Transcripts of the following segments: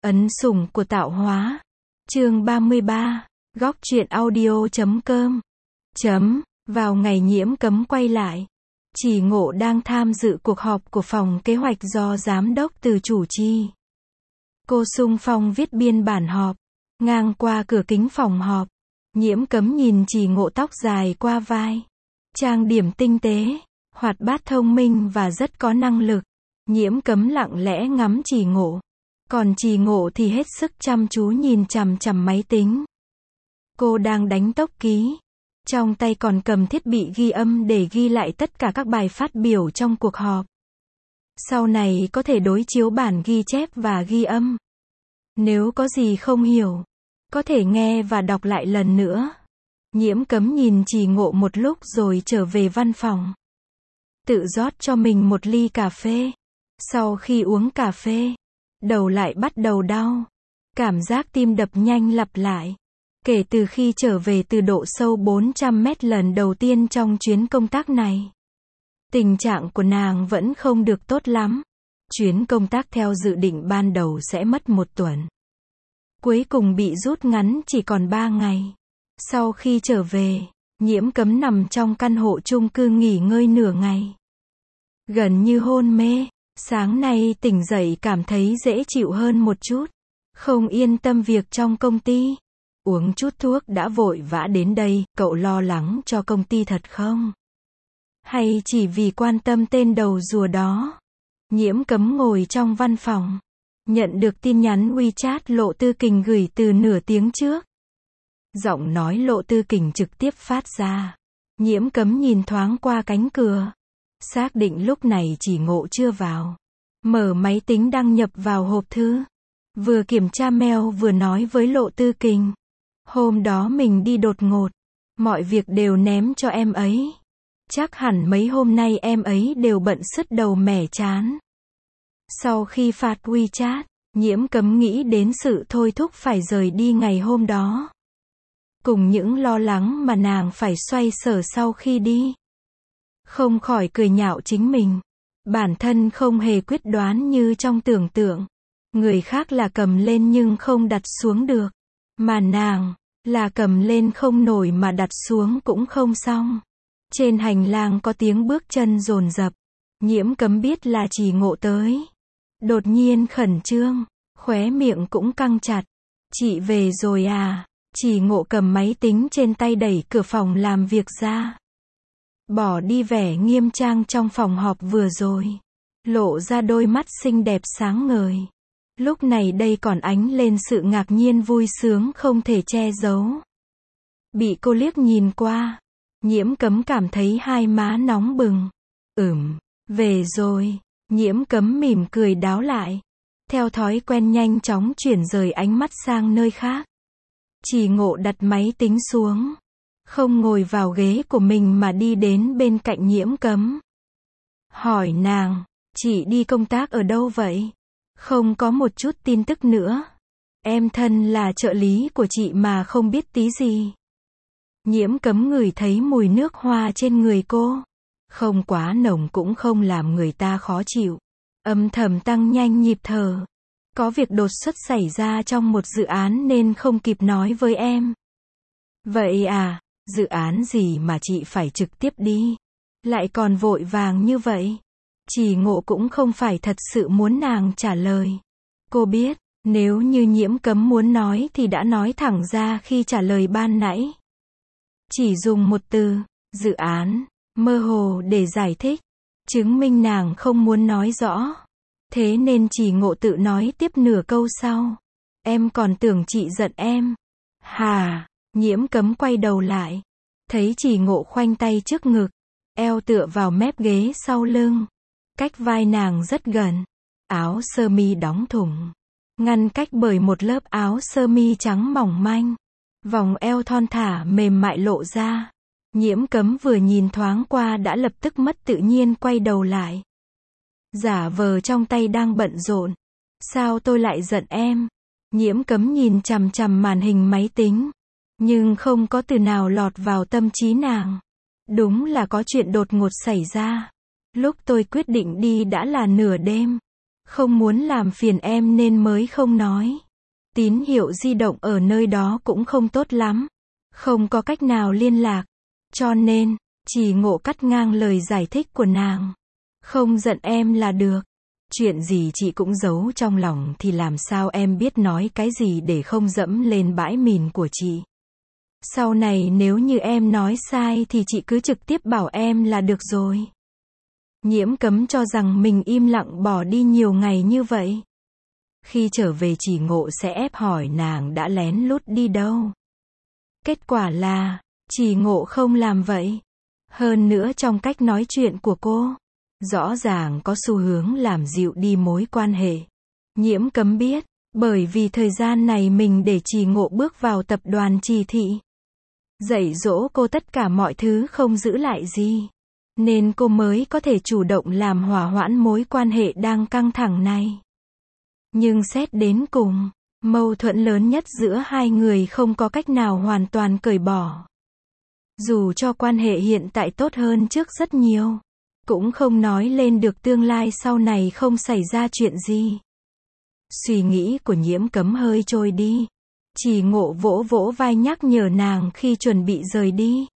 Ấn sủng của tạo hóa. Chương 33. Góc truyện audio.com. Vào ngày Nhiễm Cấm quay lại, Chỉ Ngộ đang tham dự cuộc họp của phòng kế hoạch do giám đốc Từ chủ trì. Cô xung phong viết biên bản họp. Ngang qua cửa kính phòng họp, Nhiễm Cấm nhìn Chỉ Ngộ tóc dài qua vai, trang điểm tinh tế, hoạt bát thông minh và rất có năng lực. Nhiễm Cấm lặng lẽ ngắm Chỉ Ngộ, còn Chỉ Ngộ thì hết sức chăm chú nhìn chằm chằm máy tính. Cô đang đánh tốc ký, trong tay còn cầm thiết bị ghi âm để ghi lại tất cả các bài phát biểu trong cuộc họp. Sau này có thể đối chiếu bản ghi chép và ghi âm. Nếu có gì không hiểu, có thể nghe và đọc lại lần nữa. Nhiễm Cấm nhìn Chỉ Ngộ một lúc rồi trở về văn phòng. Tự rót cho mình một ly cà phê. Sau khi uống cà phê, đầu lại bắt đầu đau. Cảm giác tim đập nhanh lặp lại. Kể từ khi trở về từ độ sâu 400 mét lần đầu tiên trong chuyến công tác này, tình trạng của nàng vẫn không được tốt lắm. Chuyến công tác theo dự định ban đầu sẽ mất 1 tuần. Cuối cùng bị rút ngắn chỉ còn 3 ngày. Sau khi trở về, Nhiễm Cấm nằm trong căn hộ chung cư nghỉ ngơi nửa ngày. Gần như hôn mê, sáng nay tỉnh dậy cảm thấy dễ chịu hơn một chút. Không yên tâm việc trong công ty. Uống chút thuốc đã vội vã đến đây, cậu lo lắng cho công ty thật không? Hay chỉ vì quan tâm tên đầu rùa đó? Nhiễm Cấm ngồi trong văn phòng, nhận được tin nhắn WeChat Lộ Tư Kình gửi từ nửa tiếng trước. Giọng nói Lộ Tư Kình trực tiếp phát ra. Nhiễm Cấm nhìn thoáng qua cánh cửa, xác định lúc này Chỉ Ngộ chưa vào. Mở máy tính đăng nhập vào hộp thư. Vừa kiểm tra mail vừa nói với Lộ Tư Kình. Hôm đó mình đi đột ngột. Mọi việc đều ném cho em ấy. Chắc hẳn mấy hôm nay em ấy đều bận sứt đầu mẻ chán. Sau khi phạt WeChat, Nhiễm Cấm nghĩ đến sự thôi thúc phải rời đi ngày hôm đó. Cùng những lo lắng mà nàng phải xoay sở sau khi đi. Không khỏi cười nhạo chính mình. Bản thân không hề quyết đoán như trong tưởng tượng. Người khác là cầm lên nhưng không đặt xuống được. Mà nàng, là cầm lên không nổi mà đặt xuống cũng không xong. Trên hành lang có tiếng bước chân dồn dập. Nhiễm Cấm biết là Chỉ Ngộ tới. Đột nhiên khẩn trương, khóe miệng cũng căng chặt. Chị về rồi à? Chỉ Ngộ cầm máy tính trên tay đẩy cửa phòng làm việc ra. Bỏ đi vẻ nghiêm trang trong phòng họp vừa rồi. Lộ ra đôi mắt xinh đẹp sáng ngời. Lúc này đây còn ánh lên sự ngạc nhiên vui sướng không thể che giấu. Bị cô liếc nhìn qua, Nhiễm Cấm cảm thấy hai má nóng bừng. Về rồi. Nhiễm Cấm mỉm cười đáo lại. Theo thói quen nhanh chóng chuyển rời ánh mắt sang nơi khác. Chỉ Ngộ đặt máy tính xuống. Không ngồi vào ghế của mình mà đi đến bên cạnh Nhiễm Cấm. Hỏi nàng, chị đi công tác ở đâu vậy? Không có một chút tin tức nữa. Em thân là trợ lý của chị mà không biết tí gì. Nhiễm Cấm ngửi thấy mùi nước hoa trên người cô. Không quá nồng cũng không làm người ta khó chịu. Âm thầm tăng nhanh nhịp thở. Có việc đột xuất xảy ra trong một dự án nên không kịp nói với em. Vậy à, dự án gì mà chị phải trực tiếp đi? Lại còn vội vàng như vậy? Chỉ Ngộ cũng không phải thật sự muốn nàng trả lời. Cô biết, nếu như Nhiễm Cấm muốn nói thì đã nói thẳng ra khi trả lời ban nãy. Chỉ dùng một từ, dự án, mơ hồ để giải thích, chứng minh nàng không muốn nói rõ. Thế nên Chỉ Ngộ tự nói tiếp nửa câu sau. Em còn tưởng chị giận em. Hà, Nhiễm Cấm quay đầu lại. Thấy Chỉ Ngộ khoanh tay trước ngực, eo tựa vào mép ghế sau lưng. Cách vai nàng rất gần. Áo sơ mi đóng thủng, ngăn cách bởi một lớp áo sơ mi trắng mỏng manh. Vòng eo thon thả mềm mại lộ ra. Nhiễm Cấm vừa nhìn thoáng qua đã lập tức mất tự nhiên quay đầu lại. Giả vờ trong tay đang bận rộn. Sao tôi lại giận em? Nhiễm Cấm nhìn chằm chằm màn hình máy tính. Nhưng không có từ nào lọt vào tâm trí nàng. Đúng là có chuyện đột ngột xảy ra. Lúc tôi quyết định đi đã là nửa đêm. Không muốn làm phiền em nên mới không nói. Tín hiệu di động ở nơi đó cũng không tốt lắm. Không có cách nào liên lạc. Cho nên, Trì Ngộ cắt ngang lời giải thích của nàng. Không giận em là được. Chuyện gì chị cũng giấu trong lòng thì làm sao em biết nói cái gì để không dẫm lên bãi mìn của chị. Sau này nếu như em nói sai thì chị cứ trực tiếp bảo em là được rồi. Nhiễm Cấm cho rằng mình im lặng bỏ đi nhiều ngày như vậy. Khi trở về Trì Ngộ sẽ ép hỏi nàng đã lén lút đi đâu. Kết quả là, Trì Ngộ không làm vậy. Hơn nữa trong cách nói chuyện của cô, rõ ràng có xu hướng làm dịu đi mối quan hệ. Nhiễm Cấm biết, bởi vì thời gian này mình để Trì Ngộ bước vào tập đoàn Trì Thị. Dạy dỗ cô tất cả mọi thứ không giữ lại gì. Nên cô mới có thể chủ động làm hòa hoãn mối quan hệ đang căng thẳng này. Nhưng xét đến cùng, mâu thuẫn lớn nhất giữa hai người không có cách nào hoàn toàn cởi bỏ. Dù cho quan hệ hiện tại tốt hơn trước rất nhiều, cũng không nói lên được tương lai sau này không xảy ra chuyện gì. Suy nghĩ của Nhiễm Cấm hơi trôi đi. Trì Ngộ vỗ vỗ vai nhắc nhở nàng khi chuẩn bị rời đi.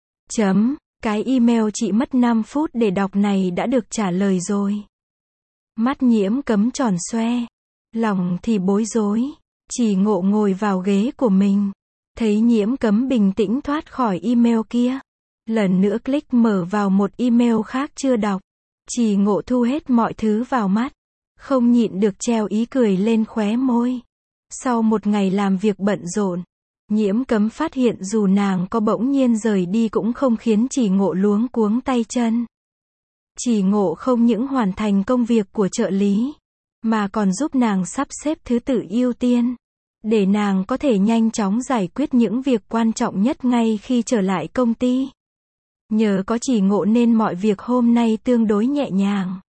Cái email chị mất 5 phút để đọc này đã được trả lời rồi. Mắt Nhiễm Cấm tròn xoe. Lòng thì bối rối. Trì Ngộ ngồi vào ghế của mình. Thấy Nhiễm Cấm bình tĩnh thoát khỏi email kia. Lần nữa click mở vào một email khác chưa đọc. Trì Ngộ thu hết mọi thứ vào mắt. Không nhịn được treo ý cười lên khóe môi. Sau một ngày làm việc bận rộn, Nhiễm Cấm phát hiện dù nàng có bỗng nhiên rời đi cũng không khiến Trì Ngộ luống cuống tay chân. Trì Ngộ không những hoàn thành công việc của trợ lý, mà còn giúp nàng sắp xếp thứ tự ưu tiên, để nàng có thể nhanh chóng giải quyết những việc quan trọng nhất ngay khi trở lại công ty. Nhờ có Trì Ngộ nên mọi việc hôm nay tương đối nhẹ nhàng.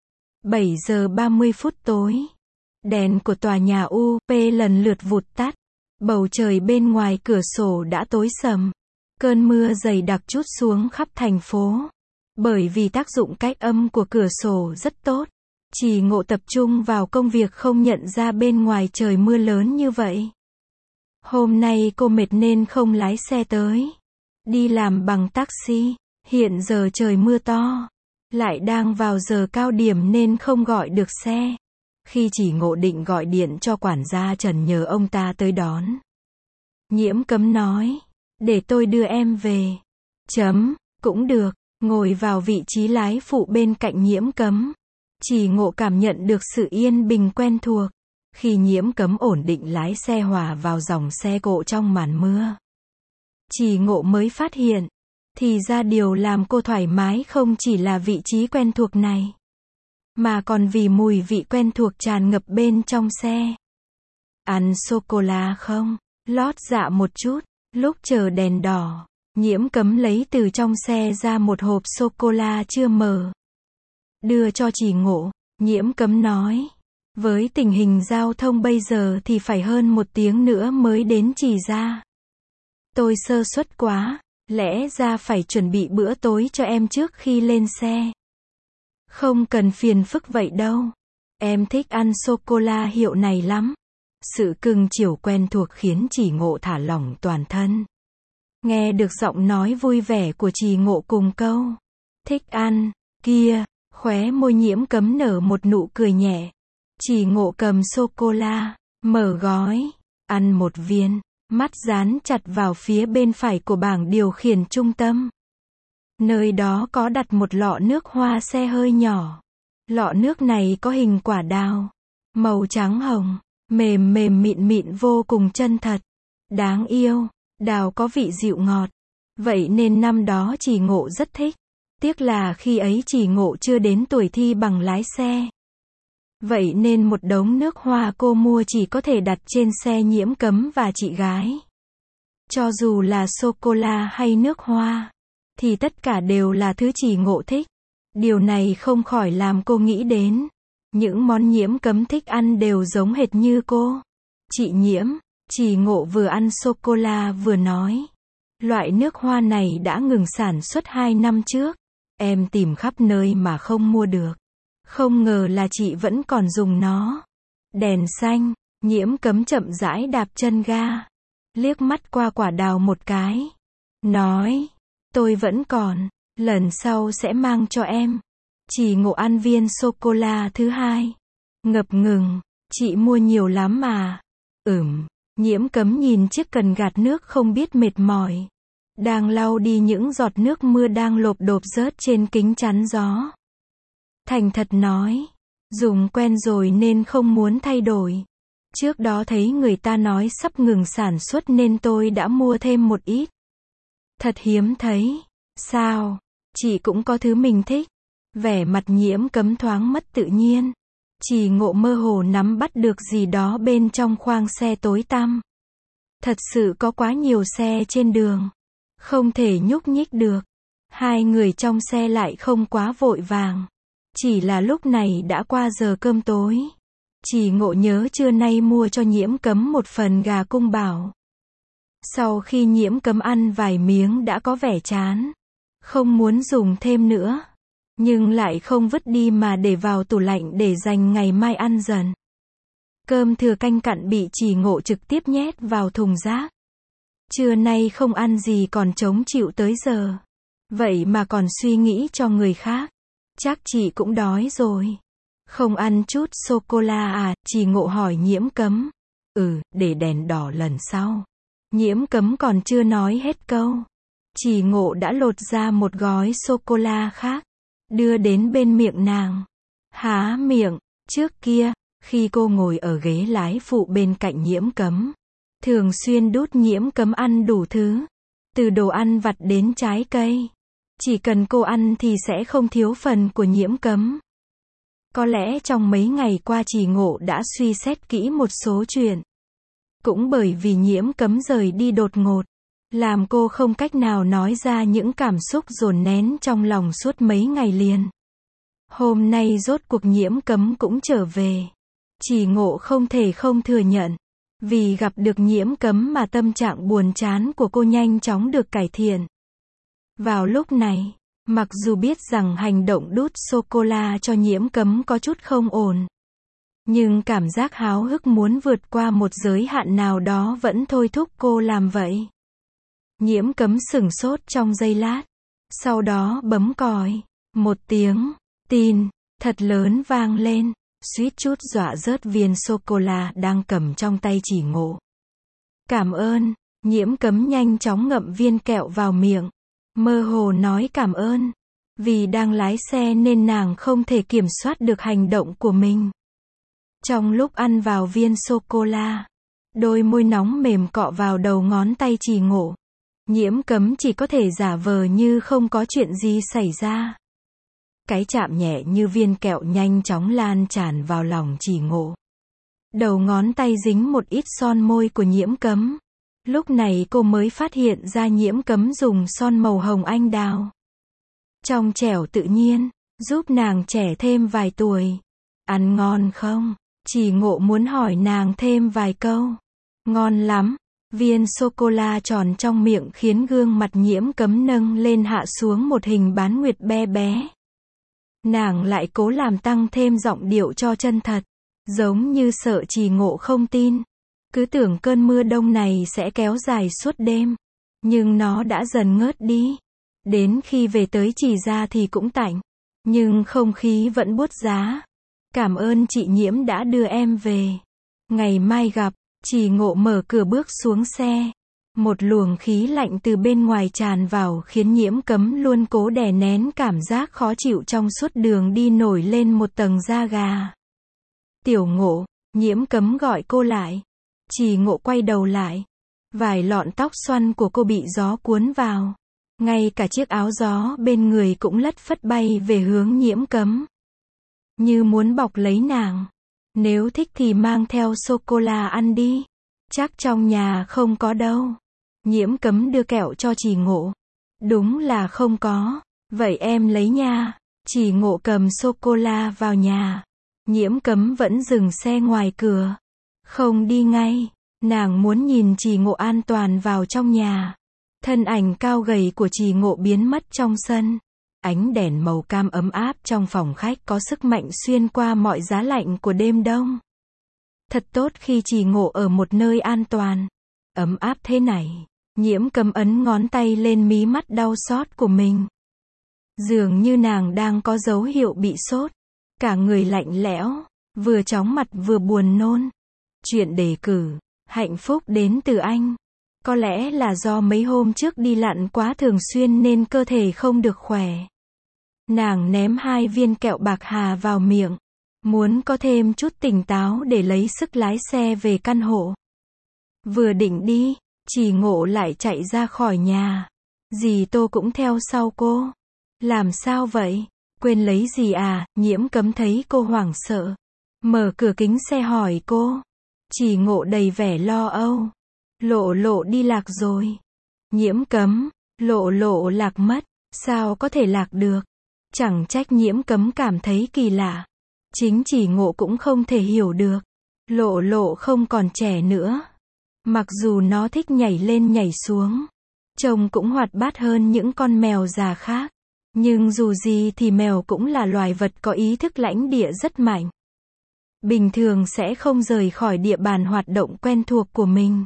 7 giờ 30 phút tối. Đèn của tòa nhà UP lần lượt vụt tắt. Bầu trời bên ngoài cửa sổ đã tối sầm. Cơn mưa dày đặc trút xuống khắp thành phố. Bởi vì tác dụng cách âm của cửa sổ rất tốt, Trì Ngộ tập trung vào công việc không nhận ra bên ngoài trời mưa lớn như vậy. Hôm nay cô mệt nên không lái xe tới. Đi làm bằng taxi. Hiện giờ trời mưa to. Lại đang vào giờ cao điểm nên không gọi được xe. Khi Trì Ngộ định gọi điện cho quản gia Trần nhờ ông ta tới đón, Nhiễm Cấm nói, để tôi đưa em về. Cũng được. Ngồi vào vị trí lái phụ bên cạnh Nhiễm Cấm, Trì Ngộ cảm nhận được sự yên bình quen thuộc. Khi Nhiễm Cấm ổn định lái xe hòa vào dòng xe cộ trong màn mưa, Trì Ngộ mới phát hiện, thì ra điều làm cô thoải mái không chỉ là vị trí quen thuộc này, mà còn vì mùi vị quen thuộc tràn ngập bên trong xe. Ăn sô-cô-la không? Lót dạ một chút. Lúc chờ đèn đỏ, Nhiễm Cấm lấy từ trong xe ra một hộp sô-cô-la chưa mở. Đưa cho Trì Ngộ, Nhiễm Cấm nói. Với tình hình giao thông bây giờ thì phải hơn 1 tiếng nữa mới đến Trì gia. Tôi sơ suất quá, lẽ ra phải chuẩn bị bữa tối cho em trước khi lên xe. Không cần phiền phức vậy đâu. Em thích ăn sô-cô-la hiệu này lắm. Sự cưng chiều quen thuộc khiến Trì Ngộ thả lỏng toàn thân. Nghe được giọng nói vui vẻ của Trì Ngộ cùng câu thích ăn kia, khóe môi Nhiễm Cấm nở một nụ cười nhẹ. Trì Ngộ cầm sô-cô-la, mở gói, ăn một viên, mắt dán chặt vào phía bên phải của bảng điều khiển trung tâm. Nơi đó có đặt một lọ nước hoa xe hơi nhỏ. Lọ nước này có hình quả đào, màu trắng hồng, mềm mềm mịn mịn vô cùng chân thật, đáng yêu. Đào có vị dịu ngọt. Vậy nên năm đó Trì Ngộ rất thích. Tiếc là khi ấy Trì Ngộ chưa đến tuổi thi bằng lái xe. Vậy nên một đống nước hoa cô mua chỉ có thể đặt trên xe Nhiễm Cấm và chị gái. Cho dù là sô-cô-la hay nước hoa, thì tất cả đều là thứ Trì Ngộ thích. Điều này không khỏi làm cô nghĩ đến những món Nhiễm Cấm thích ăn đều giống hệt như cô. Chị Nhiễm, Trì Ngộ vừa ăn sô-cô-la vừa nói. Loại nước hoa này đã ngừng sản xuất 2 năm trước. Em tìm khắp nơi mà không mua được. Không ngờ là chị vẫn còn dùng nó. Đèn xanh, Nhiễm Cấm chậm rãi đạp chân ga. Liếc mắt qua quả đào một cái. Nói, tôi vẫn còn, lần sau sẽ mang cho em. Chỉ Ngộ ăn viên sô-cô-la thứ hai. Ngập ngừng, chị mua nhiều lắm mà. Nhiễm Cấm nhìn chiếc cần gạt nước không biết mệt mỏi. Đang lau đi những giọt nước mưa đang lộp độp rớt trên kính chắn gió. Thành thật nói, dùng quen rồi nên không muốn thay đổi. Trước đó thấy người ta nói sắp ngừng sản xuất nên tôi đã mua thêm một ít. Thật hiếm thấy. Sao? Chị cũng có thứ mình thích. Vẻ mặt Nhiễm Cấm thoáng mất tự nhiên. Chỉ Ngộ mơ hồ nắm bắt được gì đó bên trong khoang xe tối tăm. Thật sự có quá nhiều xe trên đường. Không thể nhúc nhích được. Hai người trong xe lại không quá vội vàng. Chỉ là lúc này đã qua giờ cơm tối. Chỉ Ngộ nhớ trưa nay mua cho Nhiễm Cấm một phần gà cung bảo. Sau khi Nhiễm Cấm ăn vài miếng đã có vẻ chán. Không muốn dùng thêm nữa. Nhưng lại không vứt đi mà để vào tủ lạnh để dành ngày mai ăn dần. Cơm thừa canh cặn bị Chỉ Ngộ trực tiếp nhét vào thùng rác. Trưa nay không ăn gì còn chống chịu tới giờ. Vậy mà còn suy nghĩ cho người khác. Chắc chị cũng đói rồi. Không ăn chút sô-cô-la à? Chỉ Ngộ hỏi Nhiễm Cấm. Để đèn đỏ lần sau. Nhiễm Cấm còn chưa nói hết câu. Chỉ Ngộ đã lột ra một gói sô-cô-la khác. Đưa đến bên miệng nàng. Há miệng. Trước kia, khi cô ngồi ở ghế lái phụ bên cạnh Nhiễm Cấm, thường xuyên đút Nhiễm Cấm ăn đủ thứ. Từ đồ ăn vặt đến trái cây. Chỉ cần cô ăn thì sẽ không thiếu phần của Nhiễm Cấm. Có lẽ trong mấy ngày qua Chỉ Ngộ đã suy xét kỹ một số chuyện. Cũng bởi vì Nhiễm Cấm rời đi đột ngột, làm cô không cách nào nói ra những cảm xúc dồn nén trong lòng suốt mấy ngày liền. Hôm nay rốt cuộc Nhiễm Cấm cũng trở về. Chỉ Ngộ không thể không thừa nhận. Vì gặp được Nhiễm Cấm mà tâm trạng buồn chán của cô nhanh chóng được cải thiện. Vào lúc này, mặc dù biết rằng hành động đút sô-cô-la cho Nhiễm Cấm có chút không ổn, nhưng cảm giác háo hức muốn vượt qua một giới hạn nào đó vẫn thôi thúc cô làm vậy. Nhiễm Cấm sửng sốt trong giây lát. Sau đó bấm còi. Một tiếng tin thật lớn vang lên, suýt chút dọa rớt viên sô-cô-la đang cầm trong tay Chỉ Ngộ. Cảm ơn. Nhiễm Cấm nhanh chóng ngậm viên kẹo vào miệng. Mơ hồ nói cảm ơn. Vì đang lái xe nên nàng không thể kiểm soát được hành động của mình. Trong lúc ăn vào viên sô-cô-la, đôi môi nóng mềm cọ vào đầu ngón tay Chỉ Ngộ. Nhiễm Cấm chỉ có thể giả vờ như không có chuyện gì xảy ra. Cái chạm nhẹ như viên kẹo nhanh chóng lan tràn vào lòng Chỉ Ngộ. Đầu ngón tay dính một ít son môi của Nhiễm Cấm. Lúc này cô mới phát hiện ra Nhiễm Cấm dùng son màu hồng anh đào. Trong trẻo tự nhiên, giúp nàng trẻ thêm vài tuổi. Ăn ngon không? Chỉ Ngộ muốn hỏi nàng thêm vài câu. Ngon lắm. Viên sô-cô-la tròn trong miệng khiến gương mặt Nhiễm Cấm nâng lên hạ xuống một hình bán nguyệt bé bé. Nàng lại cố làm tăng thêm giọng điệu cho chân thật, giống như sợ Chỉ Ngộ không tin. Cứ tưởng cơn mưa đông này sẽ kéo dài suốt đêm, nhưng nó đã dần ngớt đi. Đến khi về tới Chỉ gia thì cũng tạnh, nhưng không khí vẫn buốt giá. Cảm ơn chị Nhiễm đã đưa em về. Ngày mai gặp. Chỉ Ngộ mở cửa bước xuống xe. Một luồng khí lạnh từ bên ngoài tràn vào khiến Nhiễm Cấm luôn cố đè nén cảm giác khó chịu trong suốt đường đi nổi lên một tầng da gà. Tiểu Ngộ, Nhiễm Cấm gọi cô lại. Chỉ Ngộ quay đầu lại. Vài lọn tóc xoăn của cô bị gió cuốn vào. Ngay cả chiếc áo gió bên người cũng lất phất bay về hướng Nhiễm Cấm. Như muốn bọc lấy nàng. Nếu thích thì mang theo sô-cô-la ăn đi. Chắc trong nhà không có đâu. Nhiễm Cấm đưa kẹo cho Chỉ Ngộ. Đúng là không có. Vậy em lấy nha. Chỉ Ngộ cầm sô-cô-la vào nhà. Nhiễm Cấm vẫn dừng xe ngoài cửa. Không đi ngay. Nàng muốn nhìn Chỉ Ngộ an toàn vào trong nhà. Thân ảnh cao gầy của Chỉ Ngộ biến mất trong sân. Ánh đèn màu cam ấm áp trong phòng khách có sức mạnh xuyên qua mọi giá lạnh của đêm đông. Thật tốt khi Trì Ngộ ở một nơi an toàn, ấm áp thế này. Nhiễm Cấm ấn ngón tay lên mí mắt đau xót của mình. Dường như nàng đang có dấu hiệu bị sốt. Cả người lạnh lẽo, vừa chóng mặt vừa buồn nôn. Chuyện đề cử, hạnh phúc đến từ anh. Có lẽ là do mấy hôm trước đi lặn quá thường xuyên nên cơ thể không được khỏe. Nàng ném 2 viên kẹo bạc hà vào miệng. Muốn có thêm chút tỉnh táo để lấy sức lái xe về căn hộ. Vừa định đi, Trì Ngộ lại chạy ra khỏi nhà. Dì Tô cũng theo sau cô. Làm sao vậy? Quên lấy gì à? Nhiễm Cấm thấy cô hoảng sợ. Mở cửa kính xe hỏi cô. Trì Ngộ đầy vẻ lo âu. Lộ Lộ đi lạc rồi. Nhiễm Cấm, Lộ Lộ lạc mất. Sao có thể lạc được? Chẳng trách Nhiễm Cấm cảm thấy kỳ lạ. Chính Trì Ngộ cũng không thể hiểu được. Lộ Lộ không còn trẻ nữa. Mặc dù nó thích nhảy lên nhảy xuống. Trông cũng hoạt bát hơn những con mèo già khác. Nhưng dù gì thì mèo cũng là loài vật có ý thức lãnh địa rất mạnh. Bình thường sẽ không rời khỏi địa bàn hoạt động quen thuộc của mình.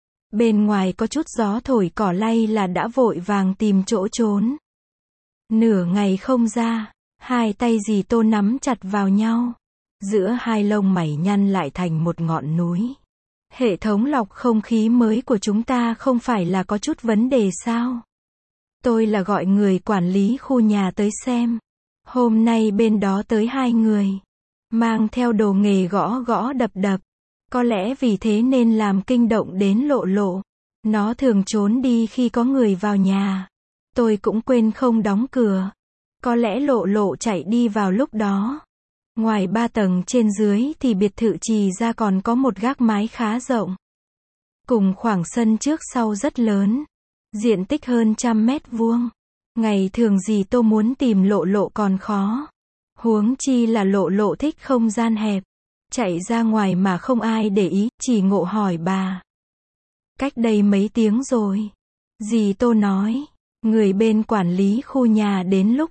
Bên ngoài có chút gió thổi cỏ lay là đã vội vàng tìm chỗ trốn. Nửa ngày không ra, 2 tay dì Tô nắm chặt vào nhau. Giữa 2 lông mày nhăn lại thành một ngọn núi. Hệ thống lọc không khí mới của chúng ta không phải là có chút vấn đề sao? Tôi là gọi người quản lý khu nhà tới xem. Hôm nay bên đó tới 2 người. Mang theo đồ nghề gõ gõ đập đập. Có lẽ vì thế nên làm kinh động đến Lộ Lộ. Nó thường trốn đi khi có người vào nhà. Tôi cũng quên không đóng cửa. Có lẽ Lộ Lộ chạy đi vào lúc đó. Ngoài 3 tầng trên dưới thì biệt thự Trì ra còn có một gác mái khá rộng. Cùng khoảng sân trước sau rất lớn. Diện tích hơn 100 mét vuông. Ngày thường dì Tô muốn tìm Lộ Lộ còn khó. Huống chi là Lộ Lộ thích không gian hẹp. Chạy ra ngoài mà không ai để ý. Trì Ngộ hỏi bà. Cách đây mấy tiếng rồi. Dì Tô nói. Người bên quản lý khu nhà đến lúc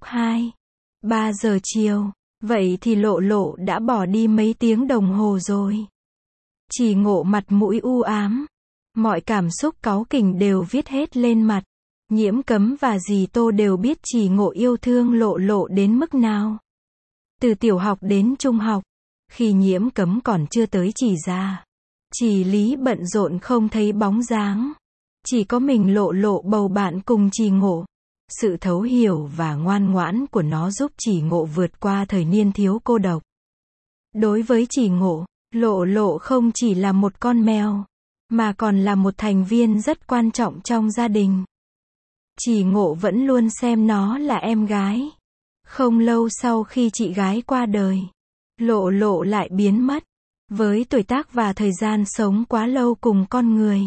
2-3 giờ chiều. Vậy thì Lộ Lộ đã bỏ đi mấy tiếng đồng hồ rồi. Trì Ngộ mặt mũi u ám. Mọi cảm xúc cáu kỉnh đều viết hết lên mặt. Nhiễm Cấm và dì Tô đều biết Trì Ngộ yêu thương Lộ Lộ đến mức nào. Từ tiểu học đến trung học, khi Nhiễm Cấm còn chưa tới Trì ra, Trì Lý bận rộn không thấy bóng dáng. Chỉ có mình Lộ Lộ bầu bạn cùng Trì Ngộ. Sự thấu hiểu và ngoan ngoãn của nó giúp Trì Ngộ vượt qua thời niên thiếu cô độc. Đối với Trì Ngộ, Lộ Lộ không chỉ là một con mèo, mà còn là một thành viên rất quan trọng trong gia đình. Trì Ngộ vẫn luôn xem nó là em gái. Không lâu sau khi chị gái qua đời, Lộ Lộ lại biến mất. Với tuổi tác và thời gian sống quá lâu cùng con người,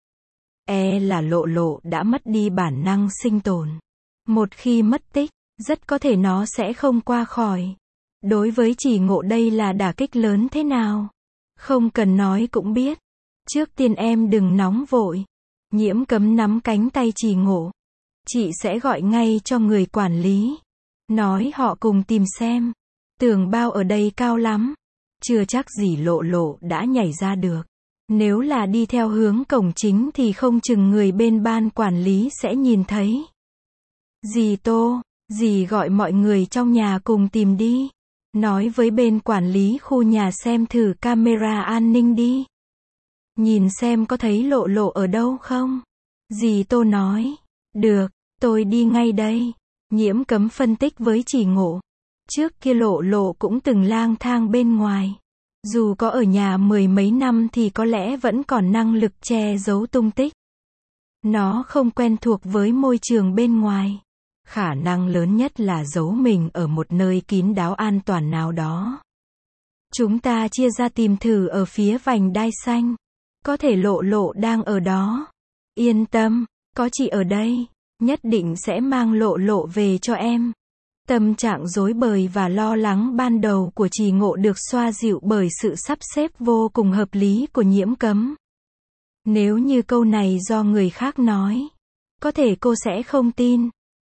là Lộ Lộ đã mất đi bản năng sinh tồn. Một khi mất tích, rất có thể nó sẽ không qua khỏi. Đối với Trì Ngộ đây là đả kích lớn thế nào? Không cần nói cũng biết. Trước tiên em đừng nóng vội. Nhiễm Cấm nắm cánh tay Trì Ngộ. Chị sẽ gọi ngay cho người quản lý. Nói họ cùng tìm xem. Tường bao ở đây cao lắm. Chưa chắc gì Lộ Lộ đã nhảy ra được. Nếu là đi theo hướng cổng chính thì không chừng người bên ban quản lý sẽ nhìn thấy. Dì Tô, dì gọi mọi người trong nhà cùng tìm đi. Nói với bên quản lý khu nhà xem thử camera an ninh đi. Nhìn xem có thấy Lộ Lộ ở đâu không? Dì Tô nói. Được, tôi đi ngay đây. Nhiễm Cấm phân tích với Trì Ngộ. Trước kia Lộ Lộ cũng từng lang thang bên ngoài. Dù có ở nhà 10 mấy năm thì có lẽ vẫn còn năng lực che giấu tung tích. Nó không quen thuộc với môi trường bên ngoài. Khả năng lớn nhất là giấu mình ở một nơi kín đáo an toàn nào đó. Chúng ta chia ra tìm thử ở phía vành đai xanh. Có thể Lộ Lộ đang ở đó. Yên tâm, có chị ở đây. Nhất định sẽ mang Lộ Lộ về cho em. Tâm trạng rối bời và lo lắng ban đầu của Trì Ngộ được xoa dịu bởi sự sắp xếp vô cùng hợp lý của Nhiễm Cấm. Nếu như câu này do người khác nói, có thể cô sẽ không tin.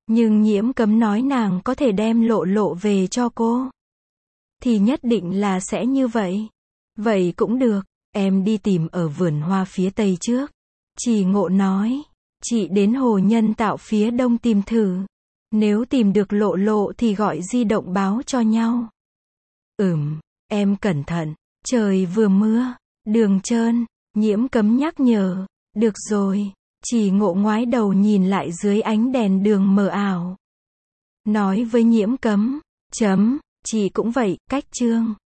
Nhưng Nhiễm Cấm nói nàng có thể đem Lộ Lộ về cho cô. Thì nhất định là sẽ như vậy. Vậy cũng được, em đi tìm ở vườn hoa phía tây trước. Chỉ Ngộ nói, chị đến hồ nhân tạo phía đông tìm thử. Nếu tìm được Lộ Lộ thì gọi di động báo cho nhau. Em cẩn thận, trời vừa mưa, đường trơn, Nhiễm Cấm nhắc nhở. Được rồi, Chỉ Ngộ ngoái đầu nhìn lại dưới ánh đèn đường mờ ảo. Nói với Nhiễm Cấm, chị cũng vậy, cách Trương